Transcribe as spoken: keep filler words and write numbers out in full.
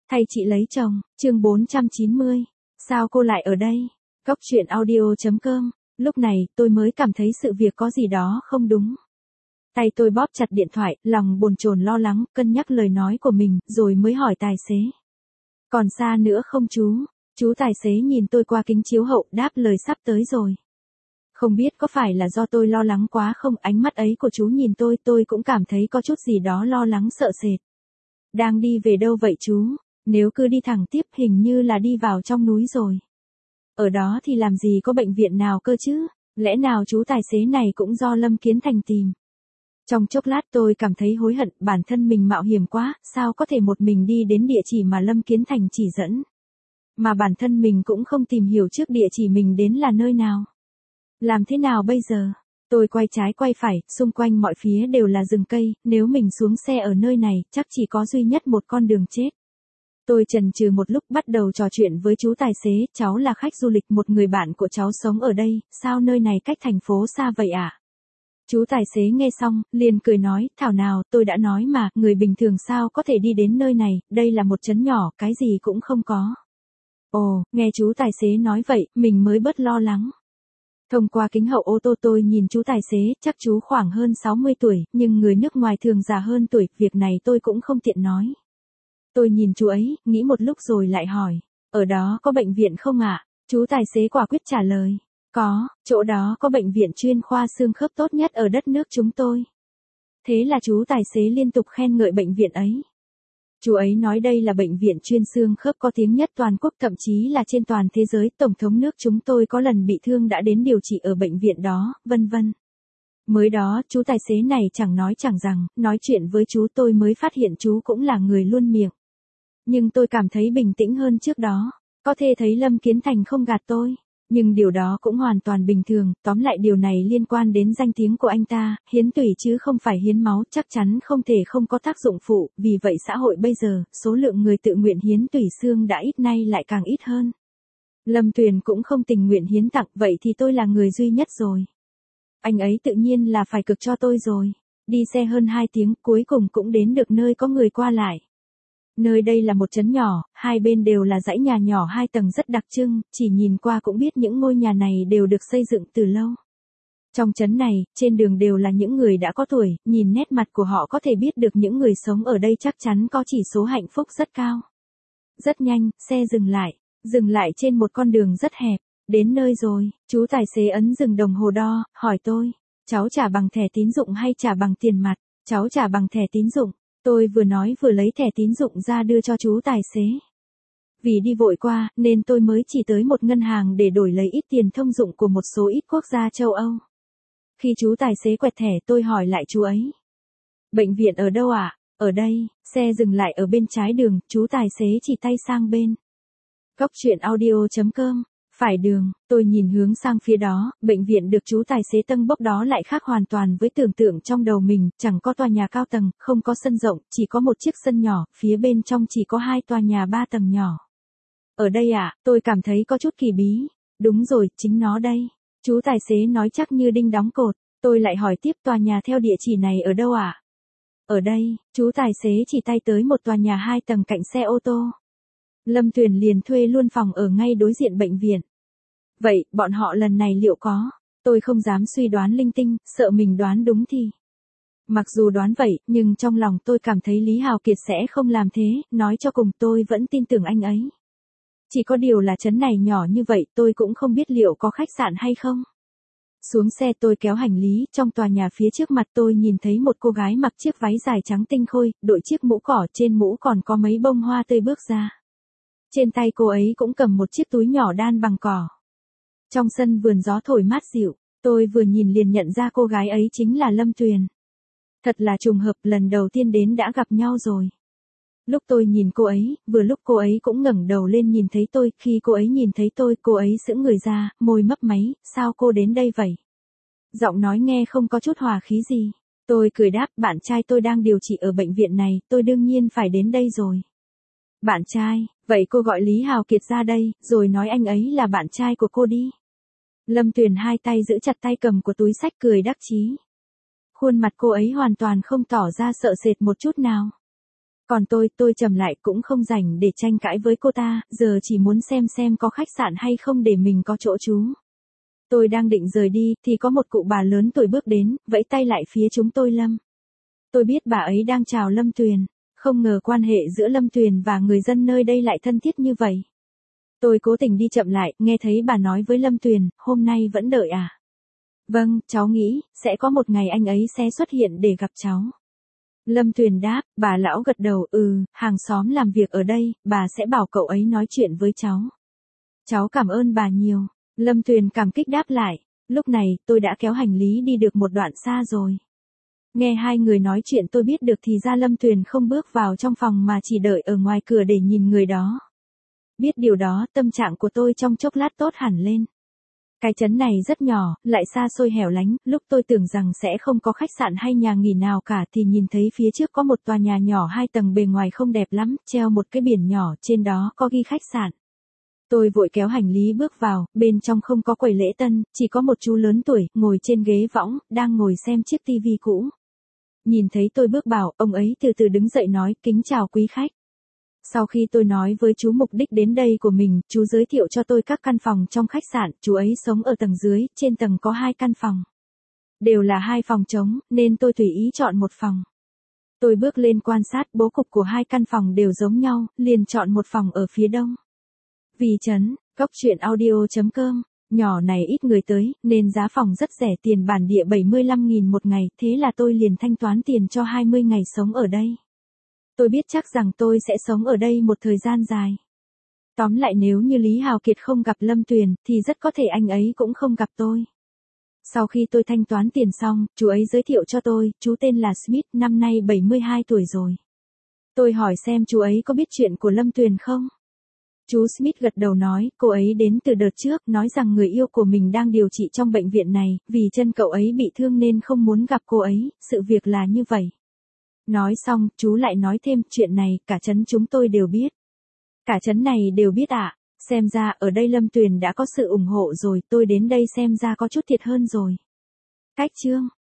Thay chị lấy chồng, chương bốn trăm chín mươi. Sao cô lại ở đây? Cốc truyện audio chấm com. Lúc này, tôi mới cảm thấy sự việc có gì đó không đúng. Tay tôi bóp chặt điện thoại, lòng bồn chồn lo lắng, cân nhắc lời nói của mình, rồi mới hỏi tài xế. Còn xa nữa không chú? Chú tài xế nhìn tôi qua kính chiếu hậu, đáp lời sắp tới rồi. Không biết có phải là do tôi lo lắng quá không, ánh mắt ấy của chú nhìn tôi, tôi cũng cảm thấy có chút gì đó lo lắng sợ sệt. Đang đi về đâu vậy chú? Nếu cứ đi thẳng tiếp hình như là đi vào trong núi rồi. Ở đó thì làm gì có bệnh viện nào cơ chứ? Lẽ nào chú tài xế này cũng do Lâm Kiến Thành tìm? Trong chốc lát tôi cảm thấy hối hận, bản thân mình mạo hiểm quá, sao có thể một mình đi đến địa chỉ mà Lâm Kiến Thành chỉ dẫn. Mà bản thân mình cũng không tìm hiểu trước địa chỉ mình đến là nơi nào. Làm thế nào bây giờ? Tôi quay trái quay phải, xung quanh mọi phía đều là rừng cây, nếu mình xuống xe ở nơi này, chắc chỉ có duy nhất một con đường chết. Tôi chần chừ một lúc bắt đầu trò chuyện với chú tài xế, cháu là khách du lịch, một người bạn của cháu sống ở đây, sao nơi này cách thành phố xa vậy ạ? À? Chú tài xế nghe xong, liền cười nói, thảo nào, tôi đã nói mà, người bình thường sao có thể đi đến nơi này, đây là một trấn nhỏ, cái gì cũng không có. Ồ, nghe chú tài xế nói vậy, mình mới bớt lo lắng. Thông qua kính hậu ô tô tôi nhìn chú tài xế, chắc chú khoảng hơn sáu mươi tuổi, nhưng người nước ngoài thường già hơn tuổi, việc này tôi cũng không tiện nói. Tôi nhìn chú ấy, nghĩ một lúc rồi lại hỏi, ở đó có bệnh viện không ạ? À? Chú tài xế quả quyết trả lời, có, chỗ đó có bệnh viện chuyên khoa xương khớp tốt nhất ở đất nước chúng tôi. Thế là chú tài xế liên tục khen ngợi bệnh viện ấy. Chú ấy nói đây là bệnh viện chuyên xương khớp có tiếng nhất toàn quốc, thậm chí là trên toàn thế giới, tổng thống nước chúng tôi có lần bị thương đã đến điều trị ở bệnh viện đó, vân vân. Mới đó, chú tài xế này chẳng nói chẳng rằng, nói chuyện với chú tôi mới phát hiện chú cũng là người luôn miệng. Nhưng tôi cảm thấy bình tĩnh hơn trước đó, có thể thấy Lâm Kiến Thành không gạt tôi. Nhưng điều đó cũng hoàn toàn bình thường, tóm lại điều này liên quan đến danh tiếng của anh ta, hiến tủy chứ không phải hiến máu, chắc chắn không thể không có tác dụng phụ, vì vậy xã hội bây giờ, số lượng người tự nguyện hiến tủy xương đã ít nay lại càng ít hơn. Lâm Tuyền cũng không tình nguyện hiến tặng, vậy thì tôi là người duy nhất rồi. Anh ấy tự nhiên là phải cực cho tôi rồi. Đi xe hơn hai tiếng, cuối cùng cũng đến được nơi có người qua lại. Nơi đây là một trấn nhỏ, hai bên đều là dãy nhà nhỏ hai tầng rất đặc trưng, chỉ nhìn qua cũng biết những ngôi nhà này đều được xây dựng từ lâu. Trong trấn này, trên đường đều là những người đã có tuổi, nhìn nét mặt của họ có thể biết được những người sống ở đây chắc chắn có chỉ số hạnh phúc rất cao. Rất nhanh, xe dừng lại, dừng lại trên một con đường rất hẹp, đến nơi rồi, chú tài xế ấn dừng đồng hồ đo, hỏi tôi, cháu trả bằng thẻ tín dụng hay trả bằng tiền mặt? Cháu trả bằng thẻ tín dụng. Tôi vừa nói vừa lấy thẻ tín dụng ra đưa cho chú tài xế. Vì đi vội qua, nên tôi mới chỉ tới một ngân hàng để đổi lấy ít tiền thông dụng của một số ít quốc gia châu Âu. Khi chú tài xế quẹt thẻ tôi hỏi lại chú ấy. Bệnh viện ở đâu ạ? À? Ở đây, xe dừng lại ở bên trái đường, chú tài xế chỉ tay sang bên. Cốc truyện audio chấm com. Phải đường, tôi nhìn hướng sang phía đó, bệnh viện được chú tài xế tâng bốc đó lại khác hoàn toàn với tưởng tượng trong đầu mình, chẳng có tòa nhà cao tầng, không có sân rộng, chỉ có một chiếc sân nhỏ, phía bên trong chỉ có hai tòa nhà ba tầng nhỏ. Ở đây à, tôi cảm thấy có chút kỳ bí. Đúng rồi, chính nó đây. Chú tài xế nói chắc như đinh đóng cột, tôi lại hỏi tiếp tòa nhà theo địa chỉ này ở đâu à? Ở đây, chú tài xế chỉ tay tới một tòa nhà hai tầng cạnh xe ô tô. Lâm Tuyền liền thuê luôn phòng ở ngay đối diện bệnh viện. Vậy, bọn họ lần này liệu có? Tôi không dám suy đoán linh tinh, sợ mình đoán đúng thì. Mặc dù đoán vậy, nhưng trong lòng tôi cảm thấy Lý Hào Kiệt sẽ không làm thế, nói cho cùng tôi vẫn tin tưởng anh ấy. Chỉ có điều là trấn này nhỏ như vậy, tôi cũng không biết liệu có khách sạn hay không. Xuống xe tôi kéo hành lý, trong tòa nhà phía trước mặt tôi nhìn thấy một cô gái mặc chiếc váy dài trắng tinh khôi, đội chiếc mũ cỏ, trên mũ còn có mấy bông hoa tươi bước ra. Trên tay cô ấy cũng cầm một chiếc túi nhỏ đan bằng cỏ. Trong sân vườn gió thổi mát dịu, tôi vừa nhìn liền nhận ra cô gái ấy chính là Lâm Tuyền. Thật là trùng hợp, lần đầu tiên đến đã gặp nhau rồi. Lúc tôi nhìn cô ấy, vừa lúc cô ấy cũng ngẩng đầu lên nhìn thấy tôi, khi cô ấy nhìn thấy tôi, cô ấy sững người ra, môi mấp máy, sao cô đến đây vậy? Giọng nói nghe không có chút hòa khí gì. Tôi cười đáp, bạn trai tôi đang điều trị ở bệnh viện này, tôi đương nhiên phải đến đây rồi. Bạn trai, vậy cô gọi Lý Hào Kiệt ra đây, rồi nói anh ấy là bạn trai của cô đi. Lâm Tuyền hai tay giữ chặt tay cầm của túi xách cười đắc chí. Khuôn mặt cô ấy hoàn toàn không tỏ ra sợ sệt một chút nào. Còn tôi, tôi trầm lại cũng không rảnh để tranh cãi với cô ta, giờ chỉ muốn xem xem có khách sạn hay không để mình có chỗ trú. Tôi đang định rời đi, thì có một cụ bà lớn tuổi bước đến, vẫy tay lại phía chúng tôi Lâm. Tôi biết bà ấy đang chào Lâm Tuyền, không ngờ quan hệ giữa Lâm Tuyền và người dân nơi đây lại thân thiết như vậy. Tôi cố tình đi chậm lại, nghe thấy bà nói với Lâm Tuyền, hôm nay vẫn đợi à? Vâng, cháu nghĩ, sẽ có một ngày anh ấy sẽ xuất hiện để gặp cháu. Lâm Tuyền đáp, bà lão gật đầu, ừ, hàng xóm làm việc ở đây, bà sẽ bảo cậu ấy nói chuyện với cháu. Cháu cảm ơn bà nhiều. Lâm Tuyền cảm kích đáp lại. Lúc này, tôi đã kéo hành lý đi được một đoạn xa rồi. Nghe hai người nói chuyện tôi biết được thì ra Lâm Tuyền không bước vào trong phòng mà chỉ đợi ở ngoài cửa để nhìn người đó. Biết điều đó, tâm trạng của tôi trong chốc lát tốt hẳn lên. Cái trấn này rất nhỏ, lại xa xôi hẻo lánh, lúc tôi tưởng rằng sẽ không có khách sạn hay nhà nghỉ nào cả thì nhìn thấy phía trước có một tòa nhà nhỏ hai tầng bề ngoài không đẹp lắm, treo một cái biển nhỏ, trên đó có ghi khách sạn. Tôi vội kéo hành lý bước vào, bên trong không có quầy lễ tân, chỉ có một chú lớn tuổi, ngồi trên ghế võng, đang ngồi xem chiếc tivi cũ. Nhìn thấy tôi bước vào, ông ấy từ từ đứng dậy nói, kính chào quý khách. Sau khi tôi nói với chú mục đích đến đây của mình, chú giới thiệu cho tôi các căn phòng trong khách sạn, chú ấy sống ở tầng dưới, trên tầng có hai căn phòng. Đều là hai phòng trống, nên tôi tùy ý chọn một phòng. Tôi bước lên quan sát bố cục của hai căn phòng đều giống nhau, liền chọn một phòng ở phía đông. Vì trấn, cốc truyện audio chấm com, nhỏ này ít người tới, nên giá phòng rất rẻ, tiền bản địa bảy mươi lăm nghìn một ngày, thế là tôi liền thanh toán tiền cho hai mươi ngày sống ở đây. Tôi biết chắc rằng tôi sẽ sống ở đây một thời gian dài. Tóm lại nếu như Lý Hào Kiệt không gặp Lâm Tuyền, thì rất có thể anh ấy cũng không gặp tôi. Sau khi tôi thanh toán tiền xong, chú ấy giới thiệu cho tôi, chú tên là Smith, năm nay bảy mươi hai tuổi rồi. Tôi hỏi xem chú ấy có biết chuyện của Lâm Tuyền không? Chú Smith gật đầu nói, cô ấy đến từ đợt trước, nói rằng người yêu của mình đang điều trị trong bệnh viện này, vì chân cậu ấy bị thương nên không muốn gặp cô ấy, sự việc là như vậy. Nói xong, chú lại nói thêm, chuyện này, cả trấn chúng tôi đều biết. Cả trấn này đều biết ạ, à? Xem ra, ở đây Lâm Tuyền đã có sự ủng hộ rồi, tôi đến đây xem ra có chút thiệt hơn rồi. Cách chương